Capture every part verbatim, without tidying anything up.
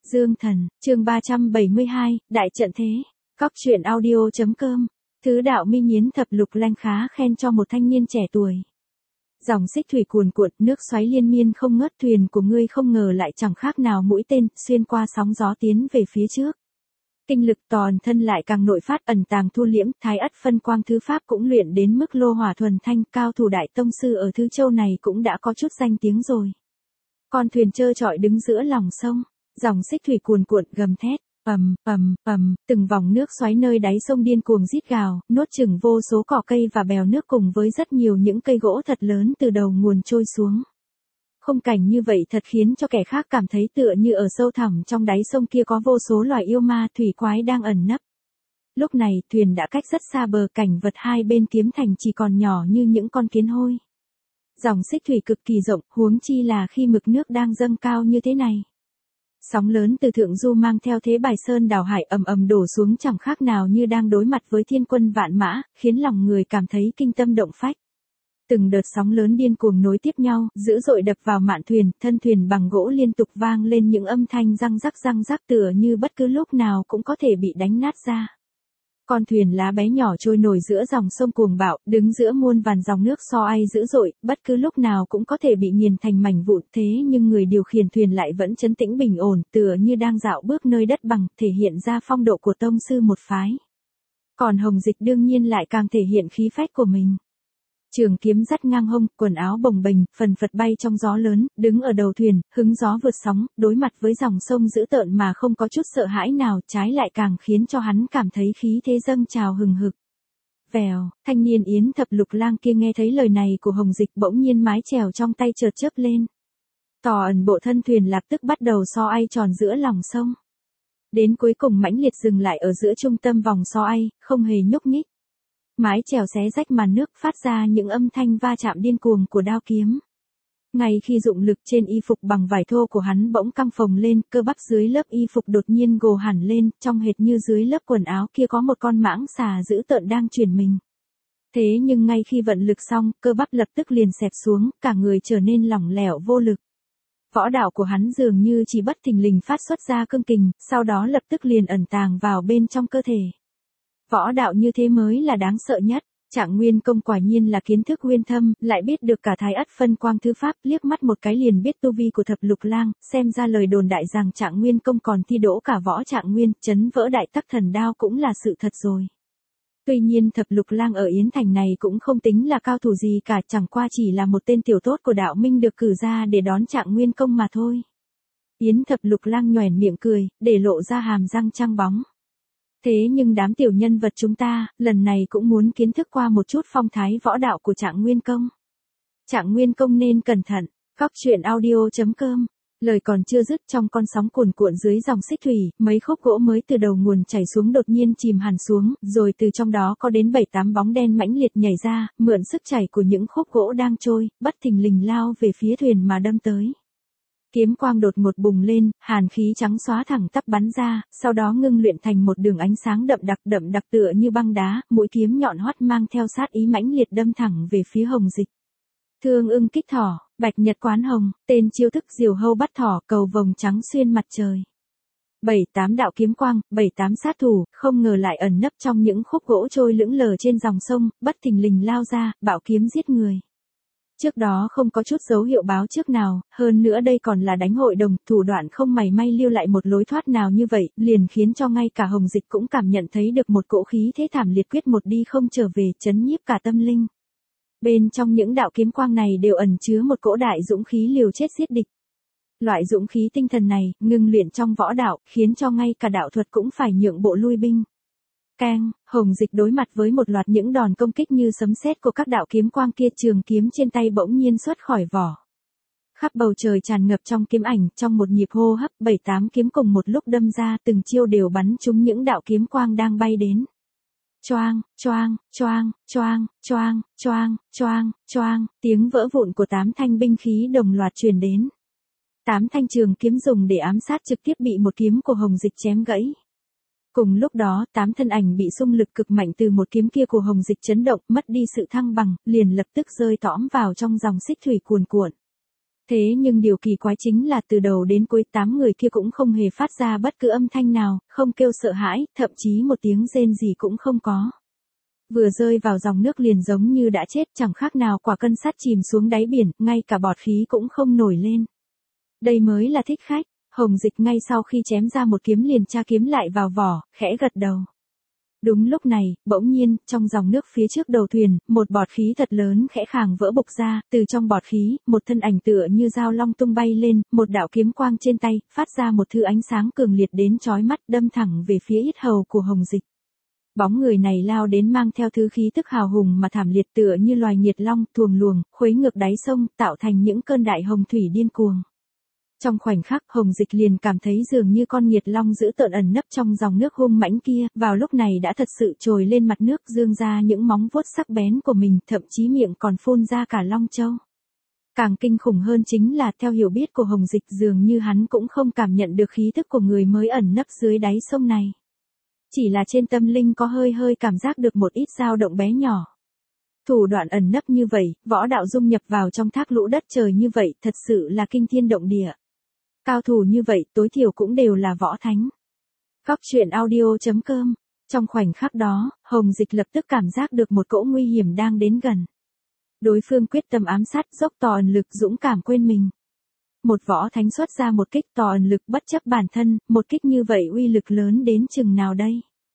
Dương Thần, chương ba trăm bảy mươi hai, Đại trận thế. Cóc truyện audio.com. Thứ đạo mi nhiến thập lục lanh khá khen cho một thanh niên trẻ tuổi. Dòng xích thủy cuồn cuộn, nước xoáy liên miên không ngớt, thuyền của ngươi không ngờ lại chẳng khác nào mũi tên, xuyên qua sóng gió tiến về phía trước. Kinh lực toàn thân lại càng nội phát, ẩn tàng thu liễm, thái ất phân quang thứ pháp cũng luyện đến mức lô hỏa thuần thanh, cao thủ đại tông sư ở Thư Châu này cũng đã có chút danh tiếng rồi. Con thuyền trơ trọi đứng giữa lòng sông, dòng xích thủy cuồn cuộn gầm thét, ầm, ầm, ầm, từng vòng nước xoáy nơi đáy sông điên cuồng rít gào, nuốt chửng vô số cỏ cây và bèo nước cùng với rất nhiều những cây gỗ thật lớn từ đầu nguồn trôi xuống. Khung cảnh như vậy thật khiến cho kẻ khác cảm thấy tựa như ở sâu thẳm trong đáy sông kia có vô số loài yêu ma thủy quái đang ẩn nấp. Lúc này thuyền đã cách rất xa bờ, cảnh vật hai bên kiếm thành chỉ còn nhỏ như những con kiến hôi. Dòng xích thủy cực kỳ rộng, huống chi là khi mực nước đang dâng cao như thế này. Sóng lớn từ thượng du mang theo thế bài sơn đảo hải ầm ầm đổ xuống chẳng khác nào như đang đối mặt với thiên quân vạn mã, khiến lòng người cảm thấy kinh tâm động phách. Từng đợt sóng lớn điên cuồng nối tiếp nhau, dữ dội đập vào mạn thuyền, thân thuyền bằng gỗ liên tục vang lên những âm thanh răng rắc răng rắc tựa như bất cứ lúc nào cũng có thể bị đánh nát ra. Con thuyền lá bé nhỏ trôi nổi giữa dòng sông cuồng bạo, đứng giữa muôn vàn dòng nước so ai dữ dội, bất cứ lúc nào cũng có thể bị nghiền thành mảnh vụn, thế nhưng người điều khiển thuyền lại vẫn trấn tĩnh bình ổn, tựa như đang dạo bước nơi đất bằng, thể hiện ra phong độ của tông sư một phái. Còn Hồng Dịch đương nhiên lại càng thể hiện khí phách của mình. Trường kiếm dắt ngang hông, quần áo bồng bềnh, phần phật bay trong gió lớn, đứng ở đầu thuyền, hứng gió vượt sóng, đối mặt với dòng sông dữ tợn mà không có chút sợ hãi nào, trái lại càng khiến cho hắn cảm thấy khí thế dâng trào hừng hực. Vèo, thanh niên Yến Thập Lục Lang kia nghe thấy lời này của Hồng Dịch, bỗng nhiên mái chèo trong tay chợt chớp lên. Tò ẩn bộ thân thuyền lập tức bắt đầu so ai tròn giữa lòng sông. Đến cuối cùng mãnh liệt dừng lại ở giữa trung tâm vòng so ai, không hề nhúc nhích. Mái chèo xé rách màn nước, phát ra những âm thanh va chạm điên cuồng của đao kiếm. Ngay khi dụng lực trên y phục bằng vải thô của hắn bỗng căng phồng lên, cơ bắp dưới lớp y phục đột nhiên gồ hẳn lên, trông hệt như dưới lớp quần áo kia có một con mãng xà dữ tợn đang chuyển mình. Thế nhưng ngay khi vận lực xong, cơ bắp lập tức liền xẹp xuống, cả người trở nên lỏng lẻo vô lực. Võ đạo của hắn dường như chỉ bất thình lình phát xuất ra cương kình, sau đó lập tức liền ẩn tàng vào bên trong cơ thể. Võ đạo như thế mới là đáng sợ nhất. Trạng Nguyên Công quả nhiên là kiến thức uyên thâm, lại biết được cả thái ất phân quang thứ pháp, liếc mắt một cái liền biết tu vi của Thập Lục Lang, xem ra lời đồn đại rằng Trạng Nguyên Công còn thi đỗ cả võ Trạng Nguyên, chấn vỡ đại tắc thần đao cũng là sự thật rồi. Tuy nhiên Thập Lục Lang ở Yến Thành này cũng không tính là cao thủ gì cả, chẳng qua chỉ là một tên tiểu tốt của đạo minh được cử ra để đón Trạng Nguyên Công mà thôi. Yến Thập Lục Lang nhoẻn miệng cười, để lộ ra hàm răng trắng bóng. Thế nhưng đám tiểu nhân vật chúng ta, lần này cũng muốn kiến thức qua một chút phong thái võ đạo của Trạng Nguyên Công. Trạng Nguyên Công nên cẩn thận. Cóc truyện audio.com. Lời còn chưa dứt, trong con sóng cuồn cuộn dưới dòng xích thủy, mấy khúc gỗ mới từ đầu nguồn chảy xuống đột nhiên chìm hẳn xuống, rồi từ trong đó có đến bảy tám bóng đen mãnh liệt nhảy ra, mượn sức chảy của những khúc gỗ đang trôi, bất thình lình lao về phía thuyền mà đâm tới. Kiếm quang đột ngột bùng lên, hàn khí trắng xóa thẳng tắp bắn ra, sau đó ngưng luyện thành một đường ánh sáng đậm đặc đậm đặc tựa như băng đá, mũi kiếm nhọn hoắt mang theo sát ý mãnh liệt đâm thẳng về phía Hồng Dịch. Thương ưng kích thỏ, bạch nhật quán hồng, tên chiêu thức diều hâu bắt thỏ, cầu vồng trắng xuyên mặt trời. Bảy tám đạo kiếm quang, bảy tám sát thủ, không ngờ lại ẩn nấp trong những khúc gỗ trôi lững lờ trên dòng sông, bất thình lình lao ra, bạo kiếm giết người. Trước đó không có chút dấu hiệu báo trước nào, hơn nữa đây còn là đánh hội đồng, thủ đoạn không mảy may lưu lại một lối thoát nào như vậy, liền khiến cho ngay cả Hồng Dịch cũng cảm nhận thấy được một cỗ khí thế thảm liệt quyết một đi không trở về, chấn nhiếp cả tâm linh. Bên trong những đạo kiếm quang này đều ẩn chứa một cỗ đại dũng khí liều chết giết địch. Loại dũng khí tinh thần này, ngưng luyện trong võ đạo, khiến cho ngay cả đạo thuật cũng phải nhượng bộ lui binh. Keng, Hồng Dịch đối mặt với một loạt những đòn công kích như sấm sét của các đạo kiếm quang kia, trường kiếm trên tay bỗng nhiên xuất khỏi vỏ. Khắp bầu trời tràn ngập trong kiếm ảnh, trong một nhịp hô hấp, bảy tám kiếm cùng một lúc đâm ra, từng chiêu đều bắn trúng những đạo kiếm quang đang bay đến. Choang, choang, choang, choang, choang, choang, choang, choang, tiếng vỡ vụn của tám thanh binh khí đồng loạt truyền đến. Tám thanh trường kiếm dùng để ám sát trực tiếp bị một kiếm của Hồng Dịch chém gãy. Cùng lúc đó, tám thân ảnh bị xung lực cực mạnh từ một kiếm kia của Hồng Dịch chấn động, mất đi sự thăng bằng, liền lập tức rơi tõm vào trong dòng xích thủy cuồn cuộn. Thế nhưng điều kỳ quái chính là từ đầu đến cuối tám người kia cũng không hề phát ra bất cứ âm thanh nào, không kêu sợ hãi, thậm chí một tiếng rên gì cũng không có. Vừa rơi vào dòng nước liền giống như đã chết, chẳng khác nào quả cân sắt chìm xuống đáy biển, ngay cả bọt khí cũng không nổi lên. Đây mới là thích khách. Hồng Dịch ngay sau khi chém ra một kiếm liền tra kiếm lại vào vỏ, khẽ gật đầu. Đúng lúc này, bỗng nhiên, trong dòng nước phía trước đầu thuyền, một bọt khí thật lớn khẽ khàng vỡ bục ra, từ trong bọt khí, một thân ảnh tựa như dao long tung bay lên, một đạo kiếm quang trên tay, phát ra một thứ ánh sáng cường liệt đến chói mắt, đâm thẳng về phía yết hầu của Hồng Dịch. Bóng người này lao đến mang theo thứ khí tức hào hùng mà thảm liệt tựa như loài nghiệt long, thuồng luồng, khuấy ngược đáy sông, tạo thành những cơn đại hồng thủy điên cuồng. Trong khoảnh khắc, Hồng Dịch liền cảm thấy dường như con nghiệt long dữ tợn ẩn nấp trong dòng nước hung mãnh kia, vào lúc này đã thật sự trồi lên mặt nước, dương ra những móng vuốt sắc bén của mình, thậm chí miệng còn phun ra cả long châu. Càng kinh khủng hơn chính là, theo hiểu biết của Hồng Dịch, dường như hắn cũng không cảm nhận được khí tức của người mới ẩn nấp dưới đáy sông này. Chỉ là trên tâm linh có hơi hơi cảm giác được một ít dao động bé nhỏ. Thủ đoạn ẩn nấp như vậy, võ đạo dung nhập vào trong thác lũ đất trời như vậy, thật sự là kinh thiên động địa. Cao thủ như vậy, tối thiểu cũng đều là võ thánh. Góc truyện audio chấm com. Trong khoảnh khắc đó, Hồng Dịch lập tức cảm giác được một cỗ nguy hiểm đang đến gần. Đối phương quyết tâm ám sát, dốc tỏ ẩn lực, dũng cảm quên mình. Một võ thánh xuất ra một kích tỏ ẩn lực bất chấp bản thân, một kích như vậy uy lực lớn đến chừng nào đây?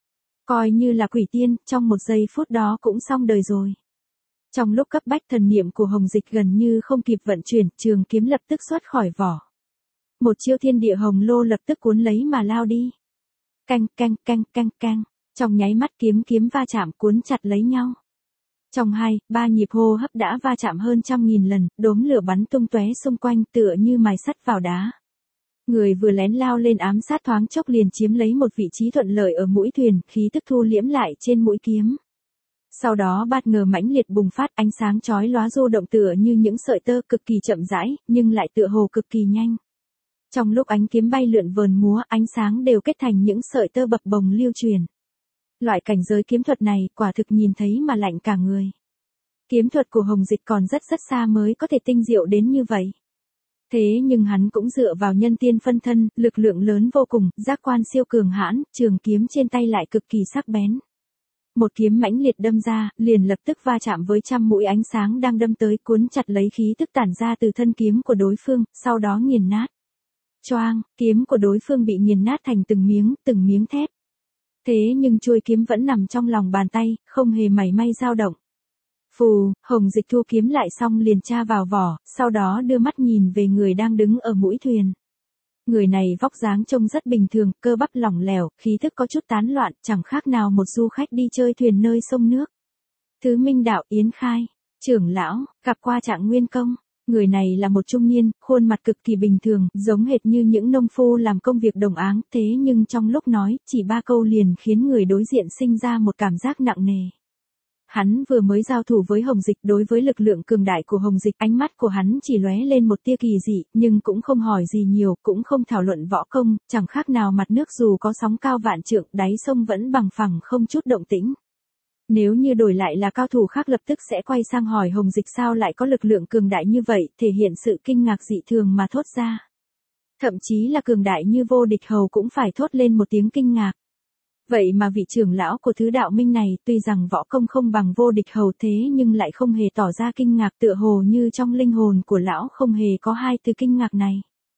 Coi như là quỷ tiên, trong một giây phút đó cũng xong đời rồi. Trong lúc cấp bách, thần niệm của Hồng Dịch gần như không kịp vận chuyển, trường kiếm lập tức xuất khỏi vỏ. Một chiêu thiên địa hồng lô lập tức cuốn lấy mà lao đi. Canh canh canh canh canh, trong nháy mắt kiếm kiếm va chạm cuốn chặt lấy nhau. Trong hai, ba nhịp hô hấp đã va chạm hơn trăm nghìn lần, đốm lửa bắn tung tóe xung quanh tựa như mài sắt vào đá. Người vừa lén lao lên ám sát thoáng chốc liền chiếm lấy một vị trí thuận lợi ở mũi thuyền, khí tức thu liễm lại trên mũi kiếm. Sau đó bạt ngờ mãnh liệt bùng phát, ánh sáng chói lóa du động tựa như những sợi tơ cực kỳ chậm rãi, nhưng lại tựa hồ cực kỳ nhanh. Trong lúc ánh kiếm bay lượn vờn múa, ánh sáng đều kết thành những sợi tơ bập bồng lưu truyền. Loại cảnh giới kiếm thuật này, quả thực nhìn thấy mà lạnh cả người. Kiếm thuật của Hồng Dịch còn rất rất xa mới có thể tinh diệu đến như vậy. Thế nhưng hắn cũng dựa vào nhân tiên phân thân, lực lượng lớn vô cùng, giác quan siêu cường hãn, trường kiếm trên tay lại cực kỳ sắc bén. Một kiếm mãnh liệt đâm ra, liền lập tức va chạm với trăm mũi ánh sáng đang đâm tới, cuốn chặt lấy khí tức tản ra từ thân kiếm của đối phương, sau đó nghiền nát. Choang, kiếm của đối phương bị nghiền nát thành từng miếng, từng miếng thép. Thế nhưng chuôi kiếm vẫn nằm trong lòng bàn tay, không hề mảy may dao động. Phù, Hồng Dịch thu kiếm lại xong liền tra vào vỏ, sau đó đưa mắt nhìn về người đang đứng ở mũi thuyền. Người này vóc dáng trông rất bình thường, cơ bắp lỏng lẻo, khí thức có chút tán loạn, chẳng khác nào một du khách đi chơi thuyền nơi sông nước. Thứ Minh Đạo Yến Khai, trưởng lão, gặp qua Trạng Nguyên Công. Người này là một trung niên, khuôn mặt cực kỳ bình thường, giống hệt như những nông phu làm công việc đồng áng, thế nhưng trong lúc nói, chỉ ba câu liền khiến người đối diện sinh ra một cảm giác nặng nề. Hắn vừa mới giao thủ với Hồng Dịch, đối với lực lượng cường đại của Hồng Dịch, ánh mắt của hắn chỉ lóe lên một tia kỳ dị, nhưng cũng không hỏi gì nhiều, cũng không thảo luận võ công, chẳng khác nào mặt nước dù có sóng cao vạn trượng, đáy sông vẫn bằng phẳng không chút động tĩnh. Nếu như đổi lại là cao thủ khác lập tức sẽ quay sang hỏi Hồng Dịch sao lại có lực lượng cường đại như vậy, thể hiện sự kinh ngạc dị thường mà thốt ra. Thậm chí là cường đại như Vô Địch Hầu cũng phải thốt lên một tiếng kinh ngạc. Vậy mà vị trưởng lão của Thứ Đạo Minh này, tuy rằng võ công không bằng Vô Địch Hầu thế nhưng lại không hề tỏ ra kinh ngạc, tựa hồ như trong linh hồn của lão không hề có hai từ kinh ngạc này.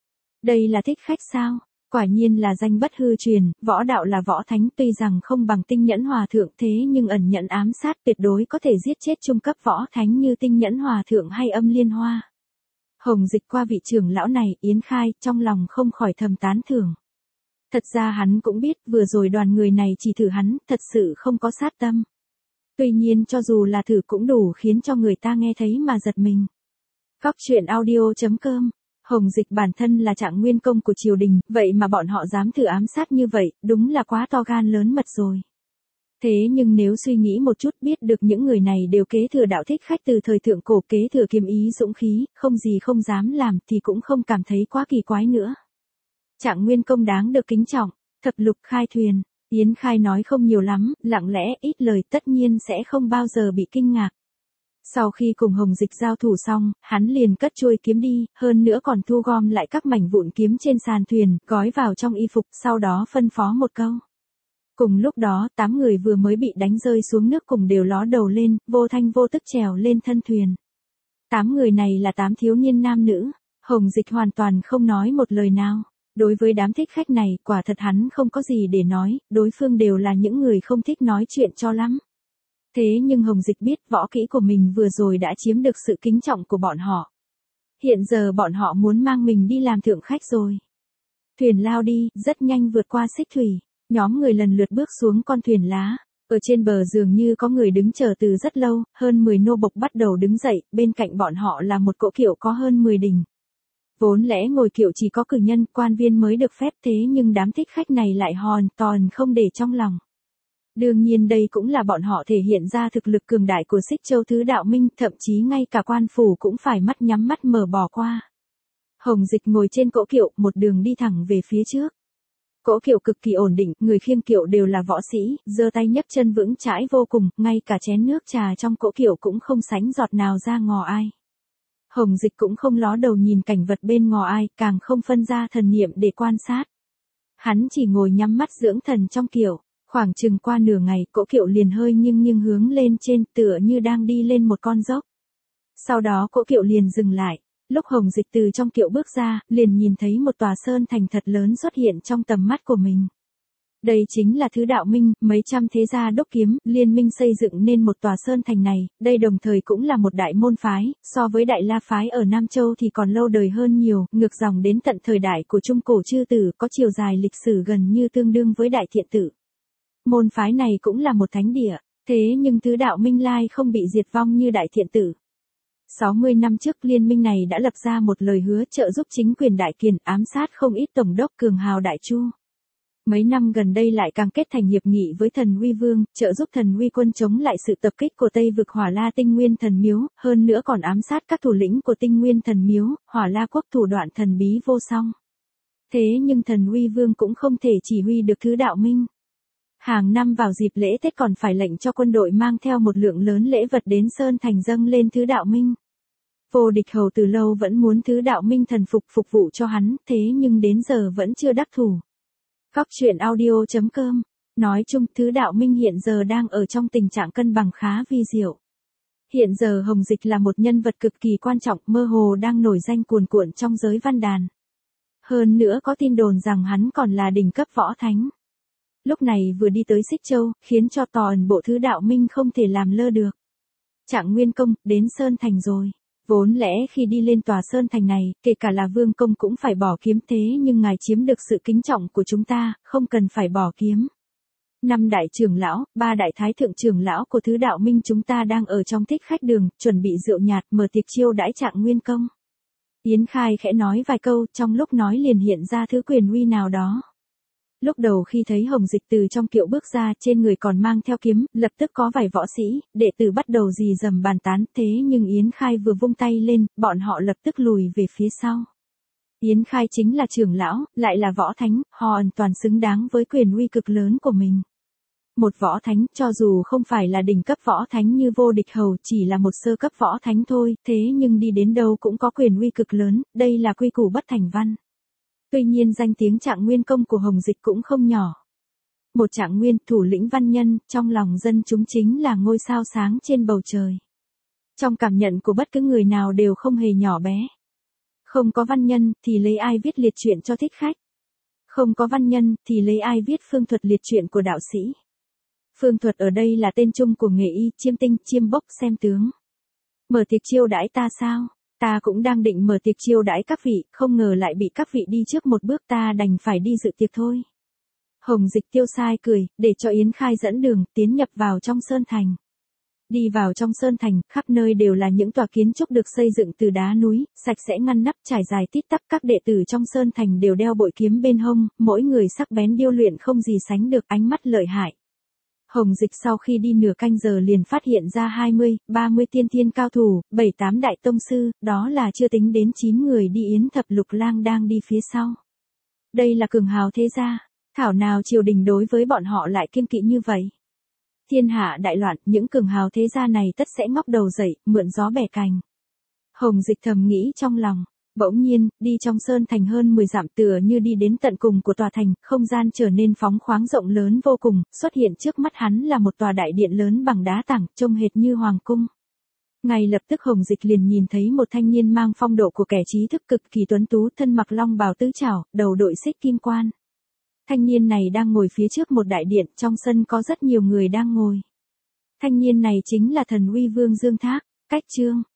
Đây là thích khách sao? Quả nhiên là danh bất hư truyền, võ đạo là võ thánh, tuy rằng không bằng Tinh Nhẫn Hòa Thượng thế nhưng ẩn nhận ám sát tuyệt đối có thể giết chết trung cấp võ thánh như Tinh Nhẫn Hòa Thượng hay Âm Liên Hoa. Hồng Dịch qua vị trưởng lão này, Yến Khai, trong lòng không khỏi thầm tán thưởng. Thật ra hắn cũng biết vừa rồi đoàn người này chỉ thử hắn, thật sự không có sát tâm. Tuy nhiên cho dù là thử cũng đủ khiến cho người ta nghe thấy mà giật mình. Góc truyện audio chấm com. Hồng Dịch bản thân là Trạng Nguyên Công của triều đình, vậy mà bọn họ dám thử ám sát như vậy, đúng là quá to gan lớn mật rồi. Thế nhưng nếu suy nghĩ một chút biết được những người này đều kế thừa đạo thích khách từ thời thượng cổ, kế thừa kiếm ý dũng khí, không gì không dám làm thì cũng không cảm thấy quá kỳ quái nữa. Trạng Nguyên Công đáng được kính trọng, thập lục khai thuyền, Yến Khai nói không nhiều lắm, lặng lẽ ít lời tất nhiên sẽ không bao giờ bị kinh ngạc. Sau khi cùng Hồng Dịch giao thủ xong, hắn liền cất chuôi kiếm đi, hơn nữa còn thu gom lại các mảnh vụn kiếm trên sàn thuyền, gói vào trong y phục, sau đó phân phó một câu. Cùng lúc đó, tám người vừa mới bị đánh rơi xuống nước cùng đều ló đầu lên, vô thanh vô tức trèo lên thân thuyền. Tám người này là tám thiếu niên nam nữ, Hồng Dịch hoàn toàn không nói một lời nào. Đối với đám thích khách này, quả thật hắn không có gì để nói, đối phương đều là những người không thích nói chuyện cho lắm. Thế nhưng Hồng Dịch biết võ kỹ của mình vừa rồi đã chiếm được sự kính trọng của bọn họ. Hiện giờ bọn họ muốn mang mình đi làm thượng khách rồi. Thuyền lao đi, rất nhanh vượt qua xích thủy, nhóm người lần lượt bước xuống con thuyền lá. Ở trên bờ dường như có người đứng chờ từ rất lâu, hơn mười nô bộc bắt đầu đứng dậy, bên cạnh bọn họ là một cỗ kiệu có hơn mười đình. Vốn lẽ ngồi kiệu chỉ có cử nhân, quan viên mới được phép, thế nhưng đám thích khách này lại hoàn toàn không để trong lòng. Đương nhiên đây cũng là bọn họ thể hiện ra thực lực cường đại của Xích Châu Thứ Đạo Minh, thậm chí ngay cả quan phủ cũng phải mắt nhắm mắt mở bỏ qua. Hồng Dịch ngồi trên cỗ kiệu, một đường đi thẳng về phía trước. Cỗ kiệu cực kỳ ổn định, người khiêng kiệu đều là võ sĩ, giơ tay nhấc chân vững chãi vô cùng, ngay cả chén nước trà trong cỗ kiệu cũng không sánh giọt nào ra ngò ai. Hồng Dịch cũng không ló đầu nhìn cảnh vật bên ngò ai, càng không phân ra thần niệm để quan sát. Hắn chỉ ngồi nhắm mắt dưỡng thần trong kiệu, khoảng chừng qua nửa ngày, cỗ kiệu liền hơi nghiêng nghiêng hướng lên trên, tựa như đang đi lên một con dốc. Sau đó cỗ kiệu liền dừng lại. Lúc Hồng Dịch từ trong kiệu bước ra, liền nhìn thấy một tòa sơn thành thật lớn xuất hiện trong tầm mắt của mình. Đây chính là Thứ Đạo Minh, mấy trăm thế gia đúc kiếm, liên minh xây dựng nên một tòa sơn thành này, đây đồng thời cũng là một đại môn phái, so với Đại La phái ở Nam Châu thì còn lâu đời hơn nhiều, ngược dòng đến tận thời đại của Trung Cổ chư tử, có chiều dài lịch sử gần như tương đương với Đại Thiện Tự. Môn phái này cũng là một thánh địa, thế nhưng Thứ Đạo Minh lai không bị diệt vong như Đại Thiện Tự. sáu mươi năm trước liên minh này đã lập ra một lời hứa trợ giúp chính quyền Đại Kiền, ám sát không ít tổng đốc cường hào Đại Chu. Mấy năm gần đây lại càng kết thành hiệp nghị với Thần Uy Vương, trợ giúp Thần Uy quân chống lại sự tập kích của Tây vực Hỏa La Tinh Nguyên Thần Miếu, hơn nữa còn ám sát các thủ lĩnh của Tinh Nguyên Thần Miếu, Hỏa La quốc thủ đoạn thần bí vô song. Thế nhưng Thần Uy Vương cũng không thể chỉ huy được Thứ Đạo Minh. Hàng năm vào dịp lễ Tết còn phải lệnh cho quân đội mang theo một lượng lớn lễ vật đến Sơn Thành dâng lên Thứ Đạo Minh. Vô Địch Hầu từ lâu vẫn muốn Thứ Đạo Minh thần phục phục vụ cho hắn, thế nhưng đến giờ vẫn chưa đắc thủ. Góc truyện audio chấm com. Nói chung, Thứ Đạo Minh hiện giờ đang ở trong tình trạng cân bằng khá vi diệu. Hiện giờ Hồng Dịch là một nhân vật cực kỳ quan trọng, mơ hồ đang nổi danh cuồn cuộn trong giới văn đàn. Hơn nữa có tin đồn rằng hắn còn là đỉnh cấp võ thánh. Lúc này vừa đi tới Xích Châu, khiến cho toàn bộ Thứ Đạo Minh không thể làm lơ được. Trạng Nguyên Công, đến Sơn Thành rồi. Vốn lẽ khi đi lên tòa Sơn Thành này, kể cả là Vương Công cũng phải bỏ kiếm, thế nhưng ngài chiếm được sự kính trọng của chúng ta, không cần phải bỏ kiếm. Năm đại trưởng lão, ba đại thái thượng trưởng lão của Thứ Đạo Minh chúng ta đang ở trong thích khách đường, chuẩn bị rượu nhạt mở tiệc chiêu đãi Trạng Nguyên Công. Yến Khai khẽ nói vài câu, trong lúc nói liền hiện ra thứ quyền uy nào đó. Lúc đầu khi thấy Hồng Dịch từ trong kiệu bước ra, trên người còn mang theo kiếm, lập tức có vài võ sĩ, đệ tử bắt đầu rì rầm bàn tán, thế nhưng Yến Khai vừa vung tay lên, bọn họ lập tức lùi về phía sau. Yến Khai chính là trưởng lão, lại là võ thánh, hoàn toàn xứng đáng với quyền uy cực lớn của mình. Một võ thánh, cho dù không phải là đỉnh cấp võ thánh như Vô Địch Hầu, chỉ là một sơ cấp võ thánh thôi, thế nhưng đi đến đâu cũng có quyền uy cực lớn, đây là quy củ bất thành văn. Tuy nhiên danh tiếng Trạng Nguyên Công của Hồng Dịch cũng không nhỏ. Một Trạng Nguyên, thủ lĩnh văn nhân, trong lòng dân chúng chính là ngôi sao sáng trên bầu trời. Trong cảm nhận của bất cứ người nào đều không hề nhỏ bé. Không có văn nhân, thì lấy ai viết liệt truyện cho thích khách. Không có văn nhân, thì lấy ai viết phương thuật liệt truyện của đạo sĩ. Phương thuật ở đây là tên chung của nghề y, chiêm tinh, chiêm bốc, xem tướng. Mở tiệc chiêu đãi ta sao? Ta cũng đang định mở tiệc chiêu đãi các vị, không ngờ lại bị các vị đi trước một bước, ta đành phải đi dự tiệc thôi. Hồng Dịch tiêu sai cười, để cho Yến Khai dẫn đường, tiến nhập vào trong Sơn Thành. Đi vào trong Sơn Thành, khắp nơi đều là những tòa kiến trúc được xây dựng từ đá núi, sạch sẽ ngăn nắp trải dài tít tắp, các đệ tử trong Sơn Thành đều đeo bội kiếm bên hông, mỗi người sắc bén điêu luyện không gì sánh được, ánh mắt lợi hại. Hồng Dịch sau khi đi nửa canh giờ liền phát hiện ra hai mươi, ba mươi tiên thiên cao thủ, bảy tám đại tông sư, đó là chưa tính đến chín người đi Yến Thập Lục Lang đang đi phía sau. Đây là cường hào thế gia, thảo nào triều đình đối với bọn họ lại kiêng kỵ như vậy. Thiên hạ đại loạn, những cường hào thế gia này tất sẽ ngóc đầu dậy, mượn gió bẻ cành. Hồng Dịch thầm nghĩ trong lòng. Bỗng nhiên, đi trong sơn thành hơn mười dặm tựa như đi đến tận cùng của tòa thành, không gian trở nên phóng khoáng rộng lớn vô cùng, xuất hiện trước mắt hắn là một tòa đại điện lớn bằng đá tảng, trông hệt như hoàng cung. Ngay lập tức Hồng Dịch liền nhìn thấy một thanh niên mang phong độ của kẻ trí thức cực kỳ tuấn tú, thân mặc long bào tứ trảo, đầu đội xích kim quan. Thanh niên này đang ngồi phía trước một đại điện, trong sân có rất nhiều người đang ngồi. Thanh niên này chính là Thần Uy Vương Dương Thác. Cách chương